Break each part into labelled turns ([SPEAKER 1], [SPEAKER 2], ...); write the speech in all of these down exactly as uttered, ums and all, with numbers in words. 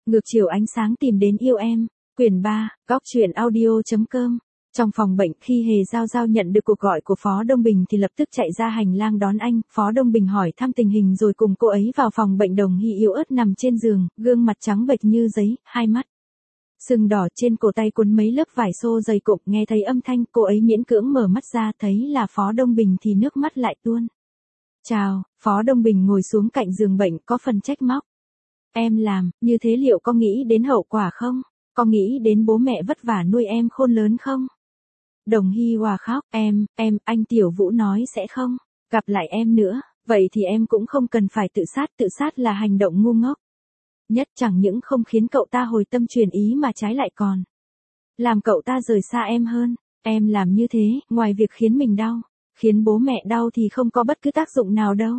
[SPEAKER 1] Ngược chiều ánh sáng tìm đến yêu em, quyển ba, góc truyện audio chấm com. Trong phòng bệnh, khi Hề Giao Giao nhận được cuộc gọi của Phó Đông Bình thì lập tức chạy ra hành lang đón anh. Phó Đông Bình hỏi thăm tình hình rồi cùng cô ấy vào phòng bệnh. Đồng Hy yếu ớt nằm trên giường, gương mặt trắng bệch như giấy, hai mắt sưng đỏ, trên cổ tay cuốn mấy lớp vải xô dày cộm. Nghe thấy âm thanh, cô ấy miễn cưỡng mở mắt ra, thấy là Phó Đông Bình thì nước mắt lại tuôn. Chào, Phó Đông Bình ngồi xuống cạnh giường bệnh, có phần trách móc. Em làm như thế liệu có nghĩ đến hậu quả không? Có nghĩ đến bố mẹ vất vả nuôi em khôn lớn không? Đồng Hy hòa khóc, em, em, anh Tiểu Vũ nói sẽ không gặp lại em nữa, vậy thì em cũng không cần phải tự sát, tự sát là hành động ngu ngốc. Nhất chẳng những không khiến cậu ta hồi tâm chuyển ý mà trái lại còn làm cậu ta rời xa em hơn. Em làm như thế, ngoài việc khiến mình đau, khiến bố mẹ đau thì không có bất cứ tác dụng nào đâu.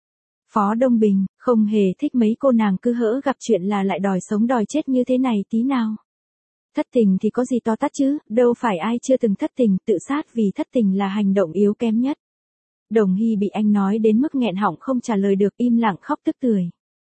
[SPEAKER 1] Phó Đông Bình không hề thích mấy cô nàng cứ hỡ gặp chuyện là lại đòi sống đòi chết như thế này tí nào. Thất tình thì có gì to tát chứ, đâu phải ai chưa từng thất tình, tự sát vì thất tình là hành động yếu kém nhất. Đồng Hy bị anh nói đến mức nghẹn họng không trả lời được, im lặng khóc tức tưởi.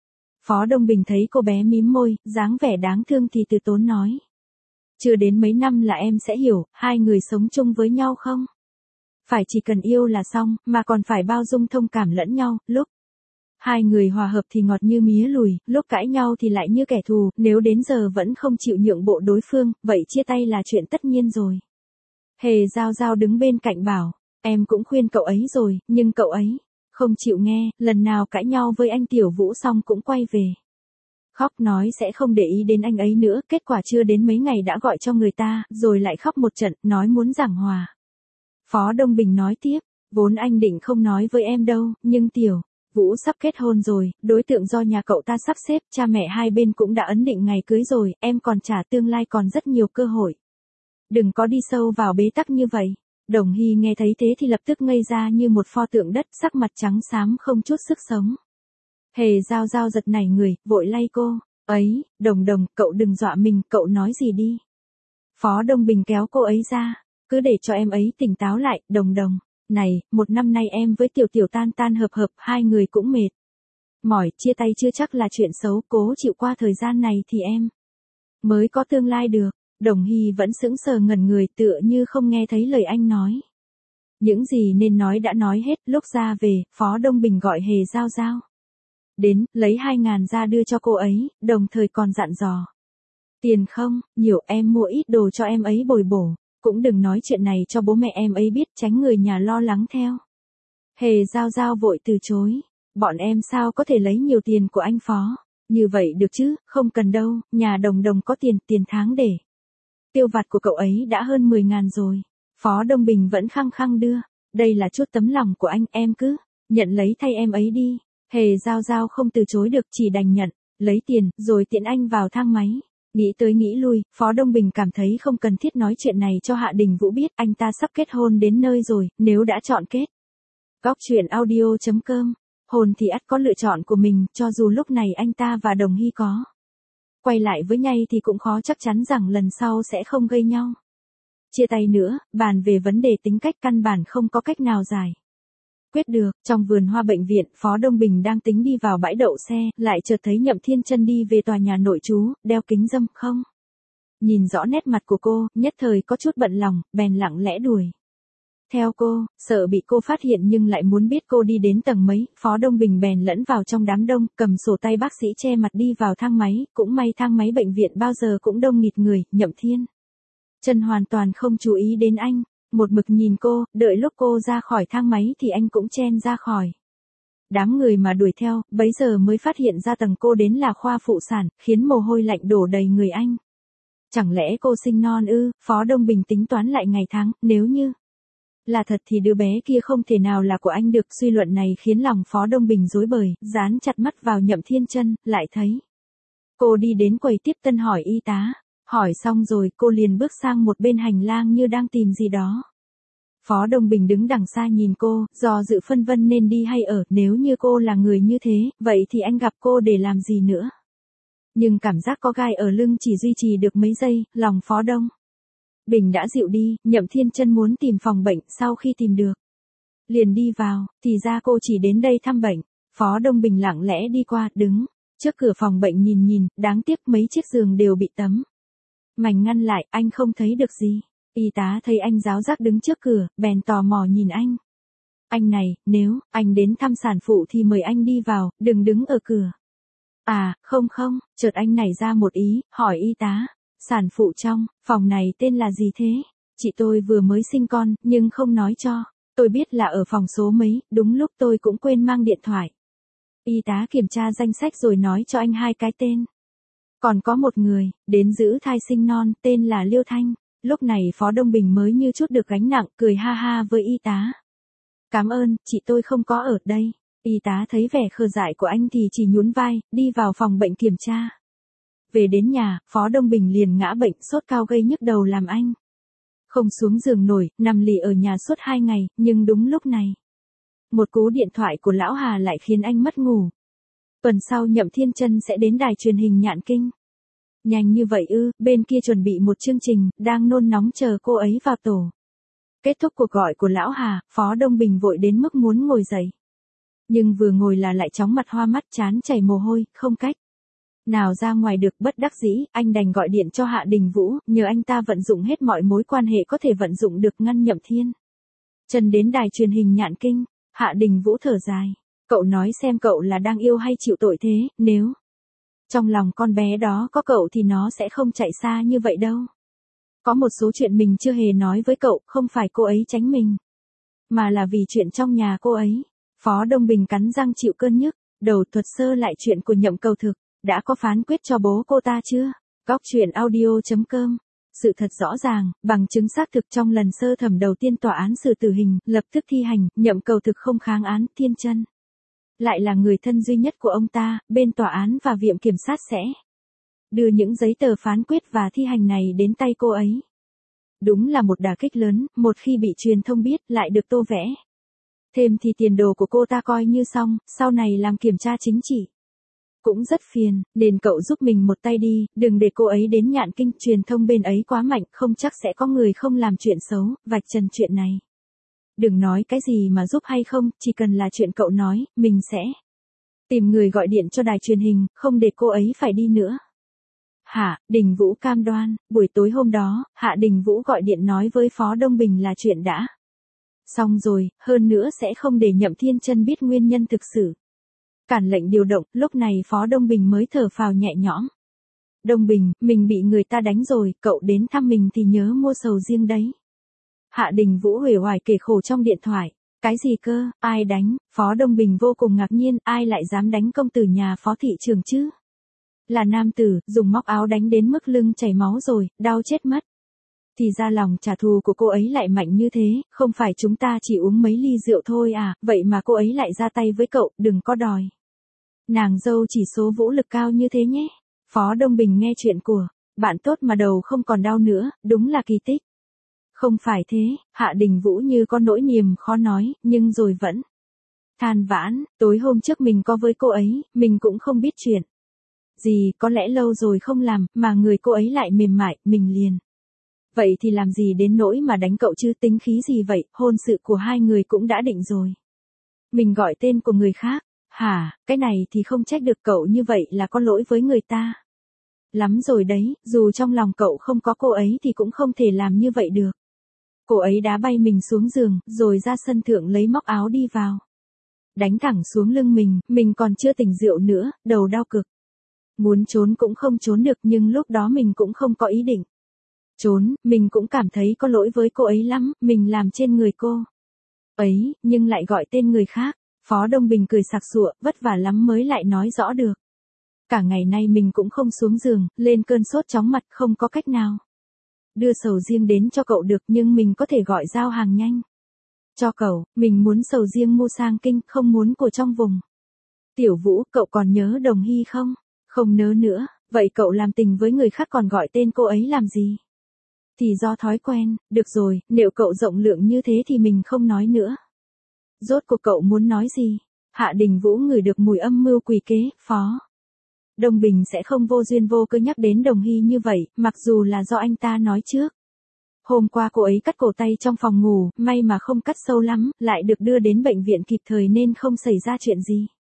[SPEAKER 1] Phó Đông Bình thấy cô bé mím môi, dáng vẻ đáng thương thì từ tốn nói. Chưa đến mấy năm là em sẽ hiểu, hai người sống chung với nhau không? Phải chỉ cần yêu là xong, mà còn phải bao dung thông cảm lẫn nhau, lúc hai người hòa hợp thì ngọt như mía lùi, lúc cãi nhau thì lại như kẻ thù, nếu đến giờ vẫn không chịu nhượng bộ đối phương, vậy chia tay là chuyện tất nhiên rồi. Hề Giao Giao đứng bên cạnh bảo, em cũng khuyên cậu ấy rồi, nhưng cậu ấy không chịu nghe, lần nào cãi nhau với anh Tiểu Vũ xong cũng quay về khóc, nói sẽ không để ý đến anh ấy nữa, kết quả chưa đến mấy ngày đã gọi cho người ta, rồi lại khóc một trận, nói muốn giảng hòa. Phó Đông Bình nói tiếp, vốn anh định không nói với em đâu, nhưng Tiểu Vũ sắp kết hôn rồi, đối tượng do nhà cậu ta sắp xếp, cha mẹ hai bên cũng đã ấn định ngày cưới rồi, em còn trả tương lai còn rất nhiều cơ hội. Đừng có đi sâu vào bế tắc như vậy. Đồng Hy nghe thấy thế thì lập tức ngây ra như một pho tượng đất, sắc mặt trắng xám không chút sức sống. Hề Giao Giao giật nảy người, vội lay cô, ấy, Đồng Đồng, cậu đừng dọa mình, cậu nói gì đi. Phó Đông Bình kéo cô ấy ra, cứ để cho em ấy tỉnh táo lại, Đồng Đồng. Này, một năm nay em với Tiểu Tiểu tan tan hợp hợp, hai người cũng mệt mỏi, chia tay chưa chắc là chuyện xấu, cố chịu qua thời gian này thì em mới có tương lai được. Đồng Hy vẫn sững sờ ngẩn người, tựa như không nghe thấy lời anh nói. Những gì nên nói đã nói hết, lúc ra về, Phó Đông Bình gọi Hề Giao Giao đến, lấy hai ngàn ra đưa cho cô ấy, đồng thời còn dặn dò. Tiền không, nhiều, em mua ít đồ cho em ấy bồi bổ. Cũng đừng nói chuyện này cho bố mẹ em ấy biết, tránh người nhà lo lắng theo. Hề Giao Giao vội từ chối. Bọn em sao có thể lấy nhiều tiền của anh Phó như vậy được chứ, không cần đâu, nhà Đồng Đồng có tiền, tiền tháng để tiêu vặt của cậu ấy đã hơn mười ngàn rồi. Phó Đông Bình vẫn khăng khăng đưa. Đây là chút tấm lòng của anh, em cứ nhận lấy thay em ấy đi. Hề Giao Giao không từ chối được, chỉ đành nhận, lấy tiền, rồi tiện anh vào thang máy. Nghĩ tới nghĩ lui, Phó Đông Bình cảm thấy không cần thiết nói chuyện này cho Hạ Đình Vũ biết, anh ta sắp kết hôn đến nơi rồi, nếu đã chọn kết. Góc truyện audio chấm com, hôn thì ắt có lựa chọn của mình, cho dù lúc này anh ta và Đồng Hy có quay lại với nhau thì cũng khó chắc chắn rằng lần sau sẽ không gây nhau chia tay nữa, bàn về vấn đề tính cách căn bản không có cách nào giải quyết được. Trong vườn hoa bệnh viện, Phó Đông Bình đang tính đi vào bãi đậu xe, lại chợt thấy Nhậm Thiên Chân đi về tòa nhà nội trú, đeo kính râm, không nhìn rõ nét mặt của cô, nhất thời có chút bận lòng, bèn lặng lẽ đuổi theo cô, sợ bị cô phát hiện nhưng lại muốn biết cô đi đến tầng mấy. Phó Đông Bình bèn lẫn vào trong đám đông, cầm sổ tay bác sĩ che mặt đi vào thang máy, cũng may thang máy bệnh viện bao giờ cũng đông nghịt người. Nhậm Thiên Chân hoàn toàn không chú ý đến anh, một mực nhìn cô, đợi lúc cô ra khỏi thang máy thì anh cũng chen ra khỏi đám người mà đuổi theo, bấy giờ mới phát hiện ra tầng cô đến là khoa phụ sản, khiến mồ hôi lạnh đổ đầy người anh. Chẳng lẽ cô sinh non ư? Phó Đông Bình tính toán lại ngày tháng, nếu như là thật thì đứa bé kia không thể nào là của anh được. Suy luận này khiến lòng Phó Đông Bình rối bời, dán chặt mắt vào Nhậm Thiên Chân, lại thấy cô đi đến quầy tiếp tân hỏi y tá. Hỏi xong rồi, cô liền bước sang một bên hành lang như đang tìm gì đó. Phó Đông Bình đứng đằng xa nhìn cô, do dự phân vân nên đi hay ở, nếu như cô là người như thế, vậy thì anh gặp cô để làm gì nữa. Nhưng cảm giác có gai ở lưng chỉ duy trì được mấy giây, lòng Phó Đông Bình đã dịu đi. Nhậm Thiên Chân muốn tìm phòng bệnh, sau khi tìm được liền đi vào, thì ra cô chỉ đến đây thăm bệnh. Phó Đông Bình lặng lẽ đi qua, đứng Trước cửa phòng bệnh nhìn nhìn, đáng tiếc mấy chiếc giường đều bị tấm mảnh ngăn lại, anh không thấy được gì. Y tá thấy anh ráo rác đứng trước cửa, bèn tò mò nhìn anh. Anh này, nếu anh đến thăm sản phụ thì mời anh đi vào, đừng đứng ở cửa. À, không không, chợt anh nảy ra một ý, hỏi y tá. Sản phụ trong phòng này tên là gì thế? Chị tôi vừa mới sinh con, nhưng không nói cho. Tôi biết là ở phòng số mấy, đúng lúc tôi cũng quên mang điện thoại. Y tá kiểm tra danh sách rồi nói cho anh hai cái tên. Còn có một người, đến giữ thai sinh non, tên là Liêu Thanh. Lúc này Phó Đông Bình mới như chút được gánh nặng, cười ha ha với y tá. Cảm ơn, chị tôi không có ở đây. Y tá thấy vẻ khờ dại của anh thì chỉ nhún vai, đi vào phòng bệnh kiểm tra. Về đến nhà, Phó Đông Bình liền ngã bệnh, sốt cao gây nhức đầu làm anh không xuống giường nổi, nằm lì ở nhà suốt hai ngày, nhưng đúng lúc này. Một cú điện thoại của lão Hà lại khiến anh mất ngủ. Tuần sau Nhậm Thiên Chân sẽ đến đài truyền hình Nhạn Kinh. Nhanh như vậy ư, bên kia chuẩn bị một chương trình, đang nôn nóng chờ cô ấy vào tổ. Kết thúc cuộc gọi của lão Hà, Phó Đông Bình vội đến mức muốn ngồi dậy. Nhưng vừa ngồi là lại chóng mặt hoa mắt chán chảy mồ hôi, không cách nào ra ngoài được, bất đắc dĩ, anh đành gọi điện cho Hạ Đình Vũ, nhờ anh ta vận dụng hết mọi mối quan hệ có thể vận dụng được ngăn Nhậm Thiên Chân đến đài truyền hình Nhạn Kinh. Hạ Đình Vũ thở dài. Cậu nói xem cậu là đang yêu hay chịu tội thế, nếu trong lòng con bé đó có cậu thì nó sẽ không chạy xa như vậy đâu. Có một số chuyện mình chưa hề nói với cậu, không phải cô ấy tránh mình, mà là vì chuyện trong nhà cô ấy. Phó Đông Bình cắn răng chịu cơn nhức, đầu thuật sơ lại chuyện của Nhậm Cầu Thực. Đã có phán quyết cho bố cô ta chưa? Góc truyện audio chấm com. Sự thật rõ ràng, bằng chứng xác thực trong lần sơ thẩm đầu tiên tòa án xử tử hình, lập tức thi hành, Nhậm Cầu Thực không kháng án, Thiên Chân lại là người thân duy nhất của ông ta, bên tòa án và viện kiểm sát sẽ đưa những giấy tờ phán quyết và thi hành này đến tay cô ấy. Đúng là một đả kích lớn, một khi bị truyền thông biết lại được tô vẽ thêm thì tiền đồ của cô ta coi như xong, sau này làm kiểm tra chính trị cũng rất phiền, nên cậu giúp mình một tay đi, đừng để cô ấy đến Nhạn Kinh, truyền thông bên ấy quá mạnh, không chắc sẽ có người không làm chuyện xấu, vạch trần chuyện này. Đừng nói cái gì mà giúp hay không, chỉ cần là chuyện cậu nói, mình sẽ tìm người gọi điện cho đài truyền hình, không để cô ấy phải đi nữa. Hạ Đình Vũ cam đoan. Buổi tối hôm đó, Hạ Đình Vũ gọi điện nói với Phó Đông Bình là chuyện đã xong rồi, hơn nữa sẽ không để Nhậm Thiên Chân biết nguyên nhân thực sự. Cản lệnh điều động, lúc này Phó Đông Bình mới thở phào nhẹ nhõm. Đông Bình, mình bị người ta đánh rồi, cậu đến thăm mình thì nhớ mua sầu riêng đấy. Hạ Đình Vũ uể oải kể khổ trong điện thoại. Cái gì cơ, ai đánh? Phó Đông Bình vô cùng ngạc nhiên, ai lại dám đánh công tử nhà Phó thị trường chứ? Là nam tử, dùng móc áo đánh đến mức lưng chảy máu rồi, đau chết mất. Thì ra lòng trả thù của cô ấy lại mạnh như thế, không phải chúng ta chỉ uống mấy ly rượu thôi à, vậy mà cô ấy lại ra tay với cậu, đừng có đòi nàng dâu chỉ số vũ lực cao như thế nhé. Phó Đông Bình nghe chuyện của bạn tốt mà đầu không còn đau nữa, đúng là kỳ tích. Không phải thế, Hạ Đình Vũ như có nỗi niềm khó nói, nhưng rồi vẫn than vãn, tối hôm trước mình có với cô ấy, mình cũng không biết chuyện gì, có lẽ lâu rồi không làm, mà người cô ấy lại mềm mại, mình liền. Vậy thì làm gì đến nỗi mà đánh cậu chứ, tính khí gì vậy, hôn sự của hai người cũng đã định rồi. Mình gọi tên của người khác. Hả, cái này thì không trách được cậu, như vậy là có lỗi với người ta lắm rồi đấy, dù trong lòng cậu không có cô ấy thì cũng không thể làm như vậy được. Cô ấy đá bay mình xuống giường, rồi ra sân thượng lấy móc áo đi vào. Đánh thẳng xuống lưng mình, mình còn chưa tỉnh rượu nữa, đầu đau cực. Muốn trốn cũng không trốn được, nhưng lúc đó mình cũng không có ý định trốn, mình cũng cảm thấy có lỗi với cô ấy lắm, mình làm trên người cô ấy, nhưng lại gọi tên người khác. Phó Đông Bình cười sặc sụa, vất vả lắm mới lại nói rõ được. Cả ngày nay mình cũng không xuống giường, lên cơn sốt chóng mặt, không có cách nào đưa sầu riêng đến cho cậu được, nhưng mình có thể gọi giao hàng nhanh cho cậu. Mình muốn sầu riêng mua sang Kinh, không muốn của trong vùng. Tiểu Vũ, cậu còn nhớ Đồng Hy không? Không nhớ nữa, vậy cậu làm tình với người khác còn gọi tên cô ấy làm gì? Thì do thói quen, được rồi, nếu cậu rộng lượng như thế thì mình không nói nữa. Rốt cuộc cậu muốn nói gì? Hạ Đình Vũ ngửi được mùi âm mưu quỷ kế. Phó Đông Bình sẽ không vô duyên vô cớ nhắc đến Đồng Hy như vậy, mặc dù là do anh ta nói trước. Hôm qua cô ấy cắt cổ tay trong phòng ngủ, may mà không cắt sâu lắm, lại được đưa đến bệnh viện kịp thời nên không xảy ra chuyện gì.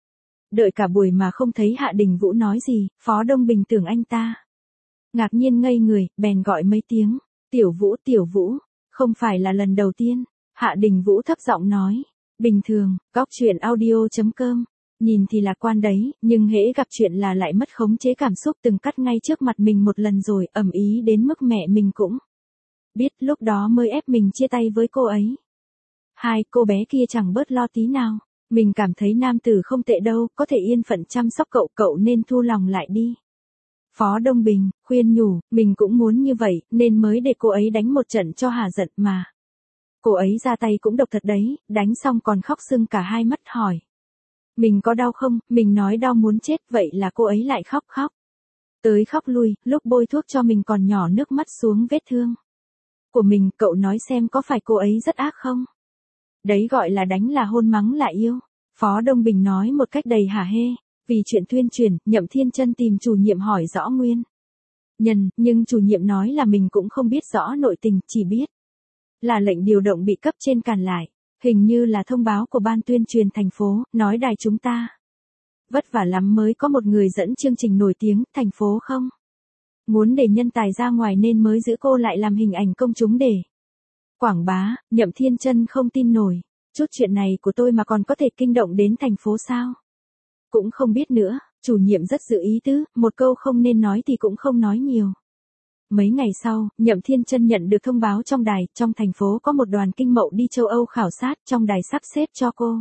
[SPEAKER 1] Đợi cả buổi mà không thấy Hạ Đình Vũ nói gì, Phó Đông Bình tưởng anh ta ngạc nhiên ngây người, bèn gọi mấy tiếng, Tiểu Vũ, Tiểu Vũ, không phải là lần đầu tiên. Hạ Đình Vũ thấp giọng nói, bình thường, góc chuyện audio.com, nhìn thì lạc quan đấy, nhưng hễ gặp chuyện là lại mất khống chế cảm xúc từng cắt ngay trước mặt mình một lần rồi, ầm ý đến mức mẹ mình cũng biết, lúc đó mới ép mình chia tay với cô ấy. Hai, cô bé kia chẳng bớt lo tí nào, mình cảm thấy nam tử không tệ đâu, có thể yên phận chăm sóc cậu, cậu nên thu lòng lại đi. Phó Đông Bình khuyên nhủ, mình cũng muốn như vậy, nên mới để cô ấy đánh một trận cho hả giận mà. Cô ấy ra tay cũng độc thật đấy, đánh xong còn khóc sưng cả hai mắt hỏi. Mình có đau không? Mình nói đau muốn chết, vậy là cô ấy lại khóc khóc. Tới khóc lui, lúc bôi thuốc cho mình còn nhỏ nước mắt xuống vết thương của mình, cậu nói xem có phải cô ấy rất ác không? Đấy gọi là đánh là hôn, mắng là yêu. Phó Đông Bình nói một cách đầy hả hê. Vì chuyện tuyên truyền, Nhậm Thiên Chân tìm chủ nhiệm hỏi rõ nguyên nhân, nhưng chủ nhiệm nói là mình cũng không biết rõ nội tình, chỉ biết là lệnh điều động bị cấp trên cản lại. Hình như là thông báo của ban tuyên truyền thành phố, nói đài chúng ta vất vả lắm mới có một người dẫn chương trình nổi tiếng, thành phố không muốn để nhân tài ra ngoài nên mới giữ cô lại làm hình ảnh công chúng để quảng bá. Nhậm Thiên Chân không tin nổi, chút chuyện này của tôi mà còn có thể kinh động đến thành phố sao? Cũng không biết nữa, chủ nhiệm rất giữ ý tứ, một câu không nên nói thì cũng không nói nhiều. Mấy ngày sau, Nhậm Thiên Chân nhận được thông báo trong đài, trong thành phố có một đoàn kinh mậu đi châu Âu khảo sát, trong đài sắp xếp cho cô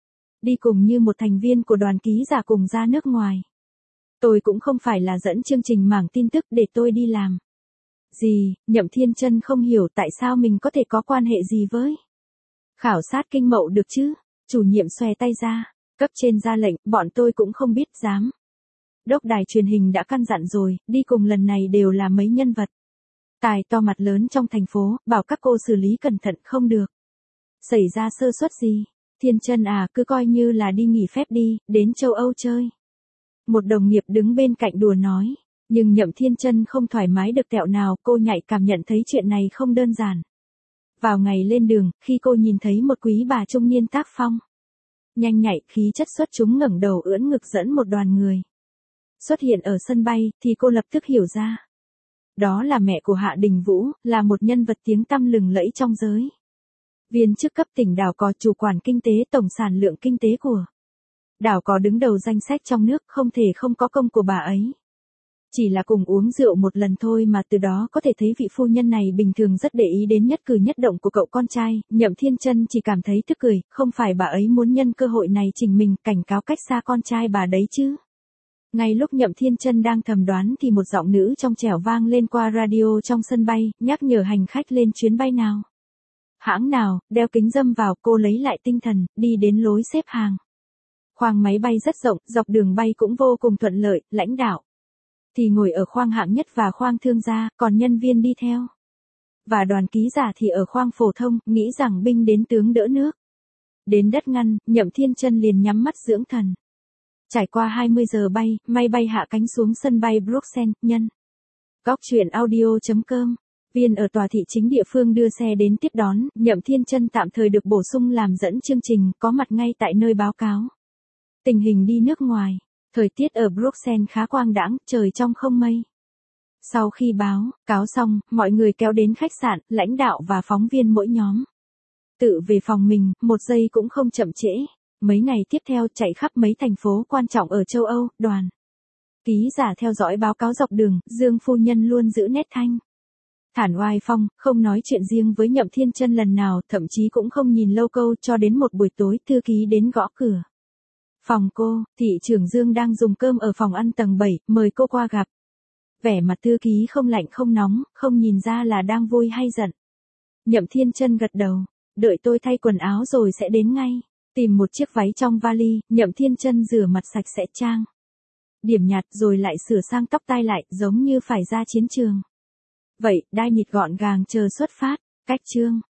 [SPEAKER 1] đi cùng như một thành viên của đoàn ký giả cùng ra nước ngoài. Tôi cũng không phải là dẫn chương trình mảng tin tức để tôi đi làm gì, Nhậm Thiên Chân không hiểu tại sao mình có thể có quan hệ gì với khảo sát kinh mậu được chứ. Chủ nhiệm xòe tay ra, cấp trên ra lệnh, bọn tôi cũng không biết, dám. Đốc đài truyền hình đã căn dặn rồi, đi cùng lần này đều là mấy nhân vật tài to mặt lớn trong thành phố, bảo các cô xử lý cẩn thận không được xảy ra sơ suất gì. Thiên Chân à, cứ coi như là đi nghỉ phép đi, đến châu Âu chơi. Một đồng nghiệp đứng bên cạnh đùa nói, nhưng Nhậm Thiên Chân không thoải mái được tẹo nào, cô nhạy cảm nhận thấy chuyện này không đơn giản. Vào ngày lên đường, khi cô nhìn thấy một quý bà trung niên tác phong nhanh nhạy, khí chất xuất chúng, ngẩng đầu ưỡn ngực dẫn một đoàn người xuất hiện ở sân bay, thì cô lập tức hiểu ra. Đó là mẹ của Hạ Đình Vũ, là một nhân vật tiếng tăm lừng lẫy trong giới viên chức cấp tỉnh đảo Cò, chủ quản kinh tế, tổng sản lượng kinh tế của đảo Cò, đứng đầu danh sách trong nước, không thể không có công của bà ấy. Chỉ là cùng uống rượu một lần thôi mà từ đó có thể thấy vị phu nhân này bình thường rất để ý đến nhất cử nhất động của cậu con trai. Nhậm Thiên Chân chỉ cảm thấy tức cười, không phải bà ấy muốn nhân cơ hội này chỉnh mình, cảnh cáo cách xa con trai bà đấy chứ. Ngay lúc Nhậm Thiên Chân đang thầm đoán thì một giọng nữ trong trẻo vang lên qua radio trong sân bay, nhắc nhở hành khách lên chuyến bay nào, hãng nào, đeo kính râm vào. Cô lấy lại tinh thần, đi đến lối xếp hàng. Khoang máy bay rất rộng, dọc đường bay cũng vô cùng thuận lợi, lãnh đạo thì ngồi ở khoang hạng nhất và khoang thương gia, còn nhân viên đi theo và đoàn ký giả thì ở khoang phổ thông, nghĩ rằng binh đến tướng đỡ nước. Đến đất ngăn, Nhậm Thiên Chân liền nhắm mắt dưỡng thần. Trải qua hai mươi giờ bay, máy bay hạ cánh xuống sân bay Bruxelles, nhân góc chuyện audio.com. Viên ở tòa thị chính địa phương đưa xe đến tiếp đón, Nhậm Thiên Chân tạm thời được bổ sung làm dẫn chương trình, có mặt ngay tại nơi báo cáo tình hình đi nước ngoài. Thời tiết ở Bruxelles khá quang đãng, trời trong không mây. Sau khi báo cáo xong, mọi người kéo đến khách sạn, lãnh đạo và phóng viên mỗi nhóm tự về phòng mình, một giây cũng không chậm trễ. Mấy ngày tiếp theo chạy khắp mấy thành phố quan trọng ở châu Âu, đoàn ký giả theo dõi báo cáo dọc đường, Dương phu nhân luôn giữ nét thanh thản oai phong, không nói chuyện riêng với Nhậm Thiên Chân lần nào, thậm chí cũng không nhìn lâu câu, cho đến một buổi tối, thư ký đến gõ cửa phòng cô. Thị trưởng Dương đang dùng cơm ở phòng ăn tầng bảy, mời cô qua gặp. Vẻ mặt thư ký không lạnh không nóng, không nhìn ra là đang vui hay giận. Nhậm Thiên Chân gật đầu, đợi tôi thay quần áo rồi sẽ đến ngay. Tìm một chiếc váy trong vali, Nhậm Thiên Chân rửa mặt sạch sẽ, trang điểm nhạt rồi lại sửa sang tóc tai lại, giống như phải ra chiến trường vậy, đai nịt gọn gàng chờ xuất phát. Cách chương